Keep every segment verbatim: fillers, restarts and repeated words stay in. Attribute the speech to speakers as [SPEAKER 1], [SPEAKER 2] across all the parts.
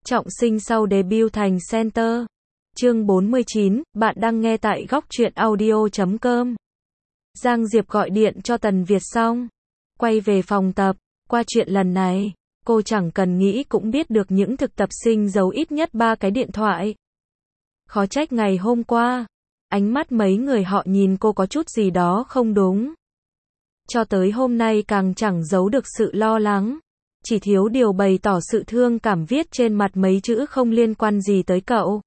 [SPEAKER 1] Trọng sinh sau debut thành center. Chương bốn mươi chín, bạn đang nghe tại góc truyện audio chấm com. Giang Diệp gọi điện cho Tần Việt xong, quay về phòng tập. Qua chuyện lần này, cô chẳng cần nghĩ cũng biết được những thực tập sinh giấu ít nhất ba cái điện thoại. Khó trách ngày hôm qua, ánh mắt mấy người họ nhìn cô có chút gì đó không đúng. Cho tới hôm nay càng chẳng giấu được sự lo lắng. Chỉ thiếu điều bày tỏ sự thương cảm viết trên mặt mấy chữ không liên quan gì tới cậu.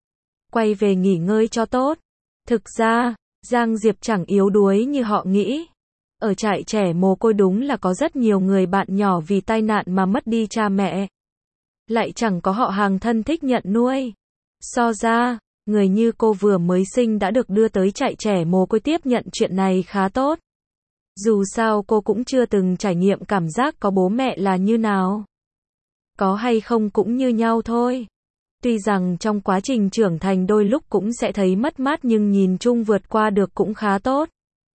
[SPEAKER 1] Quay về nghỉ ngơi cho tốt. Thực ra, Giang Diệp chẳng yếu đuối như họ nghĩ. Ở trại trẻ mồ côi đúng là có rất nhiều người bạn nhỏ vì tai nạn mà mất đi cha mẹ. Lại chẳng có họ hàng thân thích nhận nuôi. So ra, người như cô vừa mới sinh đã được đưa tới trại trẻ mồ côi tiếp nhận chuyện này khá tốt. Dù sao cô cũng chưa từng trải nghiệm cảm giác có bố mẹ là như nào. Có hay không cũng như nhau thôi. Tuy rằng trong quá trình trưởng thành đôi lúc cũng sẽ thấy mất mát nhưng nhìn chung vượt qua được cũng khá tốt.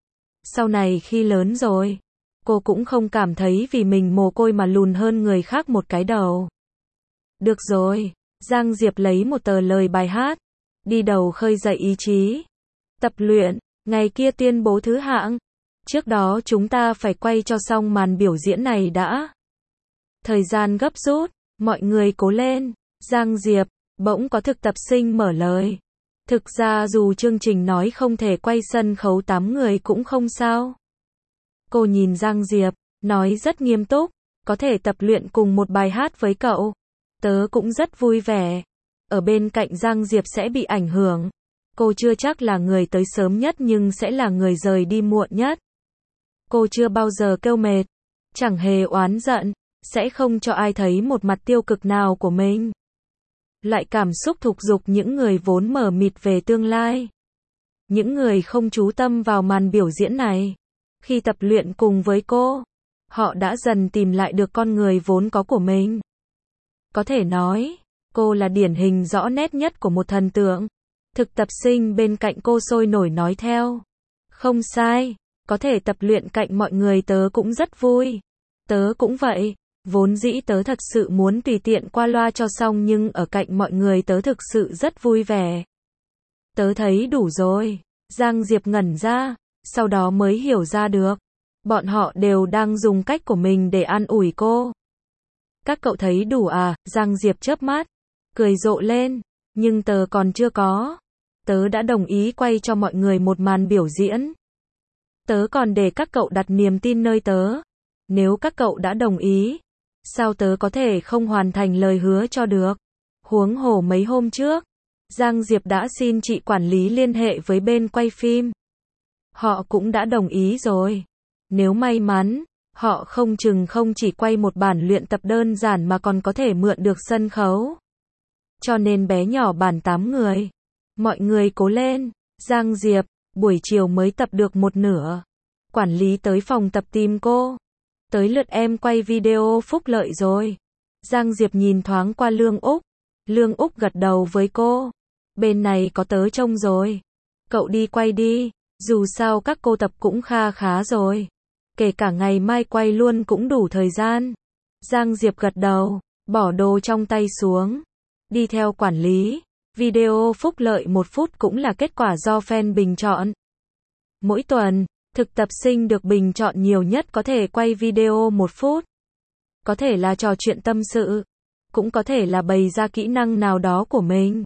[SPEAKER 1] Sau này khi lớn rồi, cô cũng không cảm thấy vì mình mồ côi mà lùn hơn người khác một cái đầu. Được rồi, Giang Diệp lấy một tờ lời bài hát, đi đầu khơi dậy ý chí. Tập luyện, ngày kia tuyên bố thứ hạng. Trước đó chúng ta phải quay cho xong màn biểu diễn này đã. Thời gian gấp rút, mọi người cố lên. Giang Diệp, bỗng có thực tập sinh mở lời. Thực ra dù chương trình nói không thể quay sân khấu tám người cũng không sao. Cô nhìn Giang Diệp, nói rất nghiêm túc, có thể tập luyện cùng một bài hát với cậu. Tớ cũng rất vui vẻ. Ở bên cạnh Giang Diệp sẽ bị ảnh hưởng. Cô chưa chắc là người tới sớm nhất nhưng sẽ là người rời đi muộn nhất. Cô chưa bao giờ kêu mệt, chẳng hề oán giận, sẽ không cho ai thấy một mặt tiêu cực nào của mình. Loại cảm xúc thúc giục những người vốn mờ mịt về tương lai. Những người không chú tâm vào màn biểu diễn này. Khi tập luyện cùng với cô, họ đã dần tìm lại được con người vốn có của mình. Có thể nói, cô là điển hình rõ nét nhất của một thần tượng. Thực tập sinh bên cạnh cô sôi nổi nói theo. Không sai. Có thể tập luyện cạnh mọi người tớ cũng rất vui. Tớ cũng vậy. Vốn dĩ tớ thật sự muốn tùy tiện qua loa cho xong nhưng ở cạnh mọi người tớ thực sự rất vui vẻ. Tớ thấy đủ rồi. Giang Diệp ngẩn ra, sau đó mới hiểu ra được. Bọn họ đều đang dùng cách của mình để an ủi cô. Các cậu thấy đủ à? Giang Diệp chớp mắt, cười rộ lên. Nhưng tớ còn chưa có. Tớ đã đồng ý quay cho mọi người một màn biểu diễn. Tớ còn để các cậu đặt niềm tin nơi tớ. Nếu các cậu đã đồng ý, sao tớ có thể không hoàn thành lời hứa cho được? Huống hồ mấy hôm trước, Giang Diệp đã xin chị quản lý liên hệ với bên quay phim. Họ cũng đã đồng ý rồi. Nếu may mắn, họ không chừng không chỉ quay một bản luyện tập đơn giản mà còn có thể mượn được sân khấu. Cho nên bé nhỏ bản tám người. Mọi người cố lên. Giang Diệp, buổi chiều mới tập được một nửa. Quản lý tới phòng tập tìm cô. Tới lượt em quay video phúc lợi rồi. Giang Diệp nhìn thoáng qua Lương Úc. Lương Úc gật đầu với cô. Bên này có tớ trông rồi. Cậu đi quay đi. Dù sao các cô tập cũng kha khá rồi. Kể cả ngày mai quay luôn cũng đủ thời gian. Giang Diệp gật đầu, bỏ đồ trong tay xuống. Đi theo quản lý. Video phúc lợi một phút cũng là kết quả do fan bình chọn. Mỗi tuần, thực tập sinh được bình chọn nhiều nhất có thể quay video một phút. Có thể là trò chuyện tâm sự. Cũng có thể là bày ra kỹ năng nào đó của mình.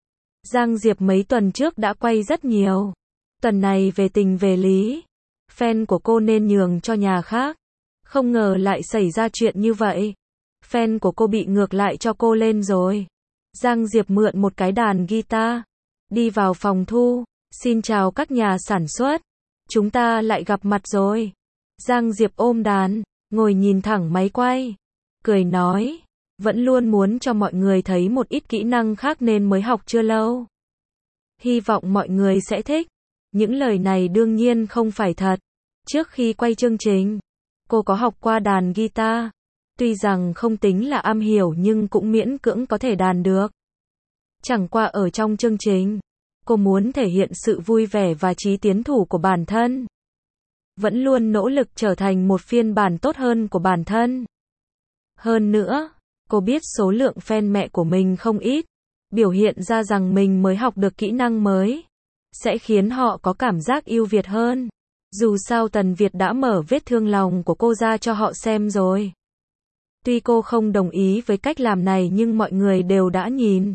[SPEAKER 1] Giang Diệp mấy tuần trước đã quay rất nhiều. Tuần này về tình về lý. Fan của cô nên nhường cho nhà khác. Không ngờ lại xảy ra chuyện như vậy. Fan của cô bị ngược lại cho cô lên rồi. Giang Diệp mượn một cái đàn guitar. Đi vào phòng thu. Xin chào các nhà sản xuất. Chúng ta lại gặp mặt rồi. Giang Diệp ôm đàn, ngồi nhìn thẳng máy quay. Cười nói. Vẫn luôn muốn cho mọi người thấy một ít kỹ năng khác nên mới học chưa lâu. Hy vọng mọi người sẽ thích. Những lời này đương nhiên không phải thật. Trước khi quay chương trình, cô có học qua đàn guitar. Tuy rằng không tính là am hiểu nhưng cũng miễn cưỡng có thể đàn được. Chẳng qua ở trong chương trình, cô muốn thể hiện sự vui vẻ và trí tiến thủ của bản thân. Vẫn luôn nỗ lực trở thành một phiên bản tốt hơn của bản thân. Hơn nữa, Cô biết số lượng fan mẹ của mình không ít, biểu hiện ra rằng mình mới học được kỹ năng mới, sẽ khiến họ có cảm giác ưu việt hơn. Dù sao Tần Việt đã mở vết thương lòng của cô ra cho họ xem rồi. Tuy cô không đồng ý với cách làm này nhưng mọi người đều đã nhìn.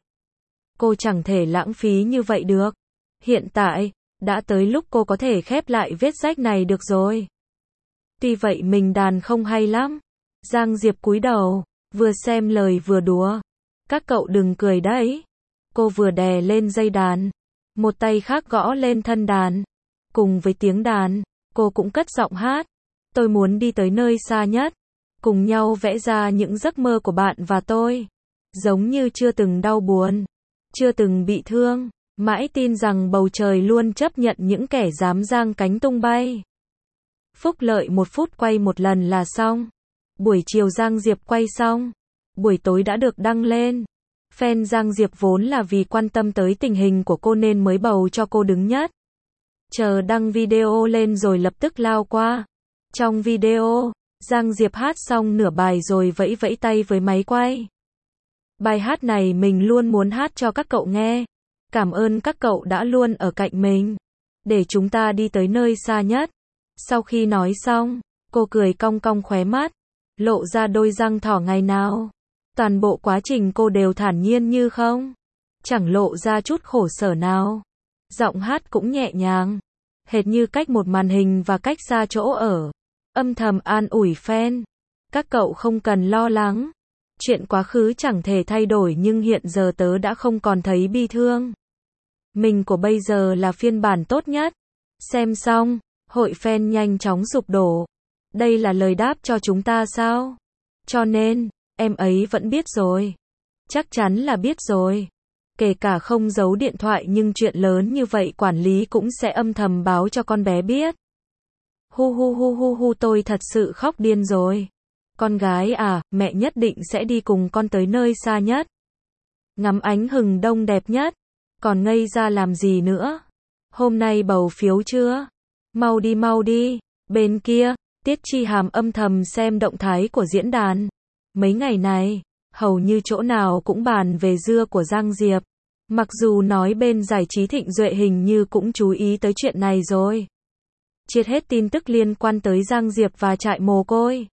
[SPEAKER 1] Cô chẳng thể lãng phí như vậy được. Hiện tại, đã tới lúc cô có thể khép lại vết rách này được rồi. Tuy vậy mình đàn không hay lắm. Giang Diệp cúi đầu, vừa xem lời vừa đùa. Các cậu đừng cười đấy. Cô vừa đè lên dây đàn, một tay khác gõ lên thân đàn. Cùng với tiếng đàn, cô cũng cất giọng hát. Tôi muốn đi tới nơi xa nhất, cùng nhau vẽ ra những giấc mơ của bạn và tôi. Giống như chưa từng đau buồn, chưa từng bị thương, mãi tin rằng bầu trời luôn chấp nhận những kẻ dám giang cánh tung bay. Phúc Lợi một phút quay một lần là xong. Buổi chiều Giang Diệp quay xong, buổi tối đã được đăng lên. Fan Giang Diệp vốn là vì quan tâm tới tình hình của cô nên mới bầu cho cô đứng nhất. Chờ đăng video lên rồi lập tức lao qua. Trong video, Giang Diệp hát xong nửa bài rồi vẫy vẫy tay với máy quay. Bài hát này mình luôn muốn hát cho các cậu nghe. Cảm ơn các cậu đã luôn ở cạnh mình, để chúng ta đi tới nơi xa nhất. Sau khi nói xong, cô cười cong cong khóe mắt, lộ ra đôi răng thỏ ngày nào. Toàn bộ quá trình cô đều thản nhiên như không, chẳng lộ ra chút khổ sở nào. Giọng hát cũng nhẹ nhàng, hệt như cách một màn hình và cách xa chỗ ở. Âm thầm an ủi fan. Các cậu không cần lo lắng. Chuyện quá khứ chẳng thể thay đổi nhưng hiện giờ tớ đã không còn thấy bi thương. Mình của bây giờ là phiên bản tốt nhất. Xem xong, hội fan nhanh chóng sụp đổ. Đây là lời đáp cho chúng ta sao? Cho nên, em ấy vẫn biết rồi. Chắc chắn là biết rồi. Kể cả không giấu điện thoại nhưng chuyện lớn như vậy quản lý cũng sẽ âm thầm báo cho con bé biết. Hu hu hu hu hu tôi thật sự khóc điên rồi. Con gái à, mẹ nhất định sẽ đi cùng con tới nơi xa nhất. Ngắm ánh hừng đông đẹp nhất. Còn ngây ra làm gì nữa? Hôm nay bầu phiếu chưa? Mau đi mau đi. Bên kia, Tiết Chi Hàm âm thầm xem động thái của diễn đàn. Mấy ngày này, hầu như chỗ nào cũng bàn về dưa của Giang Diệp. Mặc dù nói bên giải trí Thịnh Duệ hình như cũng chú ý tới chuyện này rồi. Triệt hết tin tức liên quan tới Giang Diệp và trại mồ côi.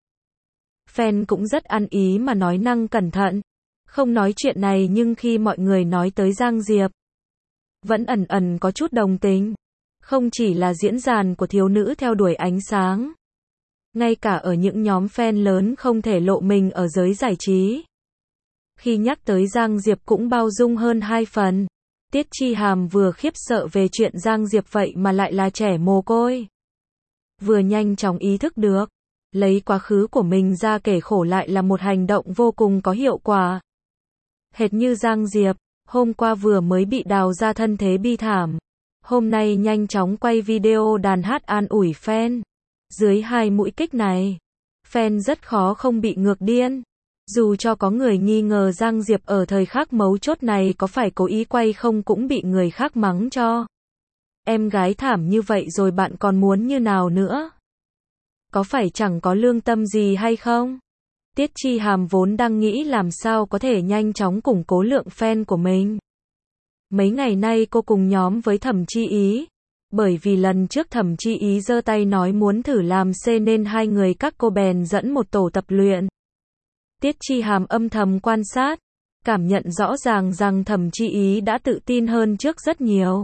[SPEAKER 1] Fan cũng rất ăn ý mà nói năng cẩn thận. Không nói chuyện này nhưng khi mọi người nói tới Giang Diệp, vẫn ẩn ẩn có chút đồng tình. Không chỉ là diễn đàn của thiếu nữ theo đuổi ánh sáng. Ngay cả ở những nhóm fan lớn không thể lộ mình ở giới giải trí. Khi nhắc tới Giang Diệp cũng bao dung hơn hai phần. Tiết Chi Hàm vừa khiếp sợ về chuyện Giang Diệp vậy mà lại là trẻ mồ côi. Vừa nhanh chóng ý thức được, lấy quá khứ của mình ra kể khổ lại là một hành động vô cùng có hiệu quả. Hệt như Giang Diệp, hôm qua vừa mới bị đào ra thân thế bi thảm. Hôm nay nhanh chóng quay video đàn hát an ủi fan. Dưới hai mũi kích này, fan rất khó không bị ngược điên. Dù cho có người nghi ngờ Giang Diệp ở thời khắc mấu chốt này có phải cố ý quay không cũng bị người khác mắng cho. Em gái thảm như vậy rồi bạn còn muốn như nào nữa? Có phải chẳng có lương tâm gì hay không? Tiết Chi Hàm vốn đang nghĩ làm sao có thể nhanh chóng củng cố lượng fan của mình. Mấy ngày nay cô cùng nhóm với Thẩm Chi Ý. Bởi vì lần trước Thẩm Chi Ý giơ tay nói muốn thử làm C nên hai người các cô bèn dẫn một tổ tập luyện. Tiết Chi Hàm âm thầm quan sát, cảm nhận rõ ràng rằng Thẩm Chi Ý đã tự tin hơn trước rất nhiều.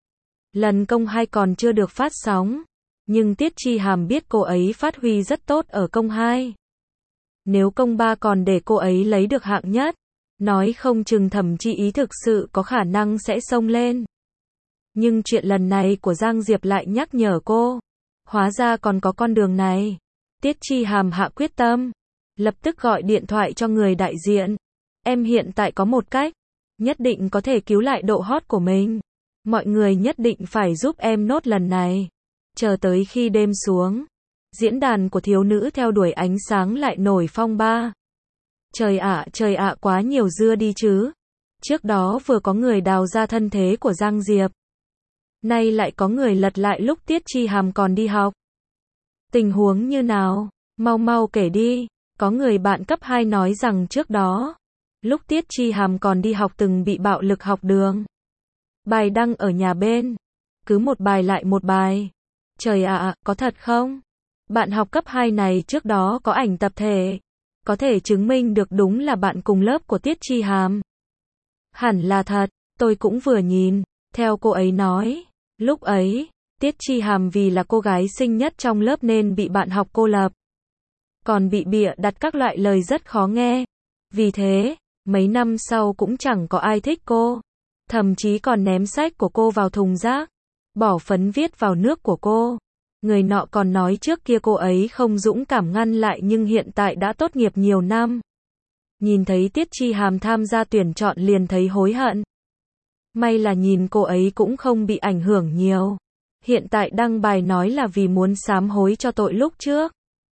[SPEAKER 1] Lần công hai còn chưa được phát sóng, nhưng Tiết Chi Hàm biết cô ấy phát huy rất tốt ở công hai. Nếu công ba còn để cô ấy lấy được hạng nhất, nói không chừng Thẩm Chi Ý thực sự có khả năng sẽ xông lên. Nhưng chuyện lần này của Giang Diệp lại nhắc nhở cô, hóa ra còn có con đường này. Tiết Chi Hàm hạ quyết tâm, lập tức gọi điện thoại cho người đại diện. Em hiện tại có một cách, nhất định có thể cứu lại độ hot của mình. Mọi người nhất định phải giúp em nốt lần này. Chờ tới khi đêm xuống, diễn đàn của thiếu nữ theo đuổi ánh sáng lại nổi phong ba. Trời ạ, trời ạ, quá nhiều dưa đi chứ. Trước đó vừa có người đào ra thân thế của Giang Diệp. Nay lại có người lật lại lúc Tiết Chi Hàm còn đi học. Tình huống như nào? Mau mau kể đi. Có người bạn cấp hai nói rằng trước đó, lúc Tiết Chi Hàm còn đi học từng bị bạo lực học đường. Bài đăng ở nhà bên. Cứ một bài lại một bài. Trời ạ, à, có thật không? Bạn học cấp hai này trước đó có ảnh tập thể. Có thể chứng minh được đúng là bạn cùng lớp của Tiết Chi Hàm. Hẳn là thật, tôi cũng vừa nhìn. Theo cô ấy nói, lúc ấy, Tiết Chi Hàm vì là cô gái xinh nhất trong lớp nên bị bạn học cô lập. Còn bị bịa đặt các loại lời rất khó nghe. Vì thế, mấy năm sau cũng chẳng có ai thích cô. Thậm chí còn ném sách của cô vào thùng rác. Bỏ phấn viết vào nước của cô. Người nọ còn nói trước kia cô ấy không dũng cảm ngăn lại nhưng hiện tại đã tốt nghiệp nhiều năm. Nhìn thấy Tiết Chi Hàm tham gia tuyển chọn liền thấy hối hận. May là nhìn cô ấy cũng không bị ảnh hưởng nhiều. Hiện tại đăng bài nói là vì muốn sám hối cho tội lúc trước.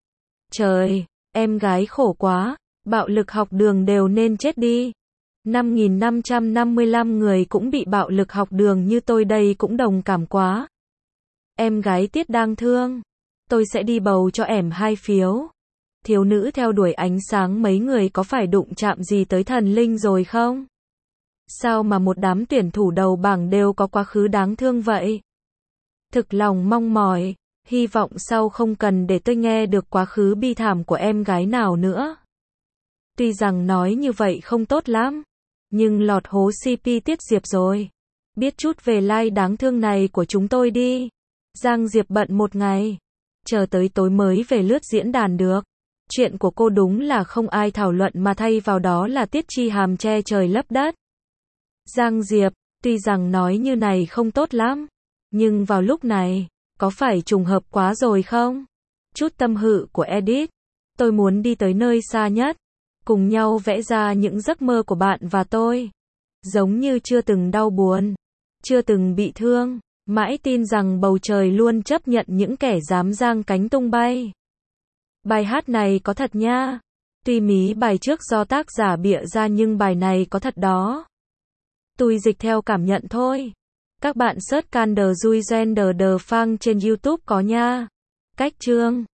[SPEAKER 1] Trời, em gái khổ quá, bạo lực học đường đều nên chết đi. năm nghìn năm trăm năm mươi lăm người cũng bị bạo lực học đường như tôi đây cũng đồng cảm quá. Em gái Tiết đang thương. Tôi sẽ đi bầu cho ẻm hai phiếu. Thiếu nữ theo đuổi ánh sáng mấy người có phải đụng chạm gì tới thần linh rồi không? Sao mà một đám tuyển thủ đầu bảng đều có quá khứ đáng thương vậy? Thực lòng mong mỏi, hy vọng sau không cần để tôi nghe được quá khứ bi thảm của em gái nào nữa. Tuy rằng nói như vậy không tốt lắm, nhưng lọt hố xê pê Tiết Diệp rồi. Biết chút về like đáng thương này của chúng tôi đi. Giang Diệp bận một ngày, chờ tới tối mới về lướt diễn đàn được. Chuyện của cô đúng là không ai thảo luận mà thay vào đó là Tiết Chi Hàm che trời lấp đất. Giang Diệp, tuy rằng nói như này không tốt lắm, nhưng vào lúc này, có phải trùng hợp quá rồi không? Chút tâm hự của Edit. Tôi muốn đi tới nơi xa nhất, cùng nhau vẽ ra những giấc mơ của bạn và tôi. Giống như chưa từng đau buồn, chưa từng bị thương, mãi tin rằng bầu trời luôn chấp nhận những kẻ dám giang cánh tung bay. Bài hát này có thật nha. Tuy mí bài trước do tác giả bịa ra nhưng bài này có thật đó. Tôi dịch theo cảm nhận thôi. Các bạn search Can The Duy Gen The The Phang trên YouTube có nha. Cách chương